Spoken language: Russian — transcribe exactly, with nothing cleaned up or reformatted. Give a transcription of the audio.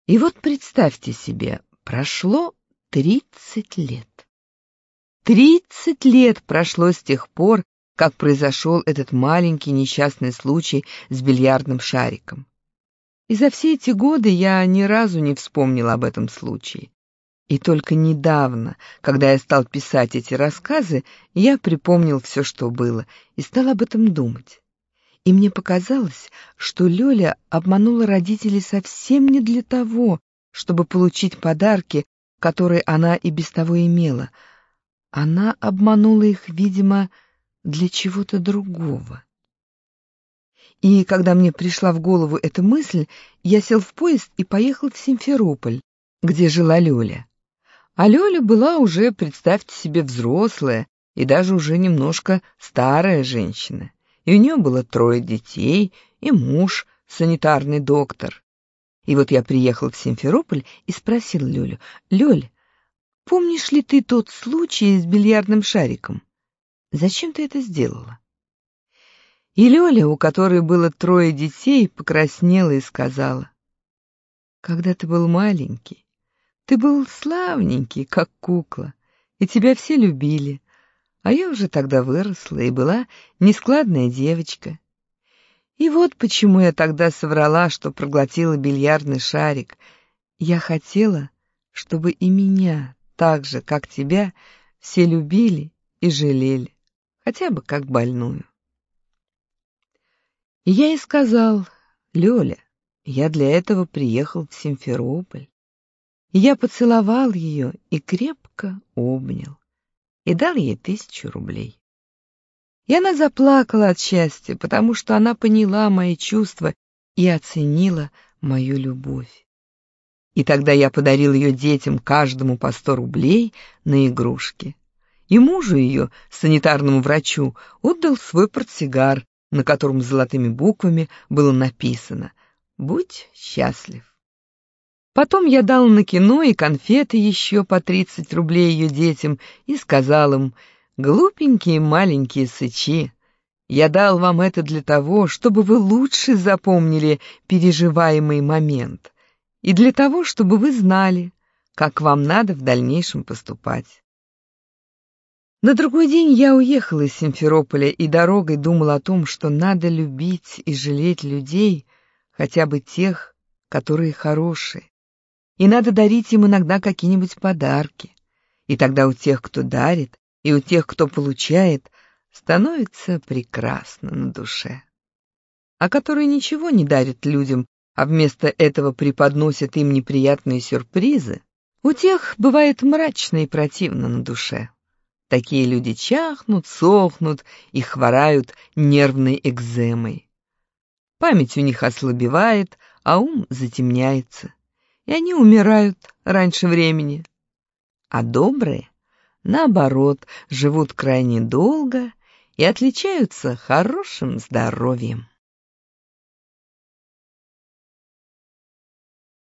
И вот представьте себе, прошло тридцать лет. Тридцать лет прошло с тех пор, как произошел этот маленький несчастный случай с бильярдным шариком. И за все эти годы я ни разу не вспомнил об этом случае. И только недавно, когда я стал писать эти рассказы, я припомнил все, что было, и стал об этом думать. И мне показалось, что Лёля обманула родителей совсем не для того, чтобы получить подарки, которые она и без того имела. Она обманула их, видимо, для чего-то другого. И когда мне пришла в голову эта мысль, я сел в поезд и поехал в Симферополь, где жила Лёля. А Лёля была уже, представьте себе, взрослая и даже уже немножко старая женщина. И у нее было трое детей, и муж, санитарный доктор. И вот я приехал в Симферополь и спросил Лёлю: «Лёль, помнишь ли ты тот случай с бильярдным шариком? Зачем ты это сделала?» И Лёля, у которой было трое детей, покраснела и сказала: «Когда ты был маленький, ты был славненький, как кукла, и тебя все любили, а я уже тогда выросла и была нескладная девочка. И вот почему я тогда соврала, что проглотила бильярдный шарик. Я хотела, чтобы и меня, так же, как тебя, все любили и жалели, хотя бы как больную». И я ей сказал: «Лёля, я для этого приехал в Симферополь». И я поцеловал ее и крепко обнял, и дал ей тысячу рублей. И она заплакала от счастья, потому что она поняла мои чувства и оценила мою любовь. И тогда я подарил ее детям каждому по сто рублей на игрушки. И мужу ее, санитарному врачу, отдал свой портсигар, на котором золотыми буквами было написано: «Будь счастлив». Потом я дал на кино и конфеты еще по тридцать рублей ее детям и сказал им: «Глупенькие маленькие сычи, я дал вам это для того, чтобы вы лучше запомнили переживаемый момент, и для того, чтобы вы знали, как вам надо в дальнейшем поступать». На другой день я уехал из Симферополя и дорогой думал о том, что надо любить и жалеть людей, хотя бы тех, которые хорошие. И надо дарить им иногда какие-нибудь подарки. И тогда у тех, кто дарит, и у тех, кто получает, становится прекрасно на душе. А которые ничего не дарят людям, а вместо этого преподносят им неприятные сюрпризы, у тех бывает мрачно и противно на душе. Такие люди чахнут, сохнут и хворают нервной экземой. Память у них ослабевает, а ум затемняется, и они умирают раньше времени. А добрые, наоборот, живут крайне долго и отличаются хорошим здоровьем.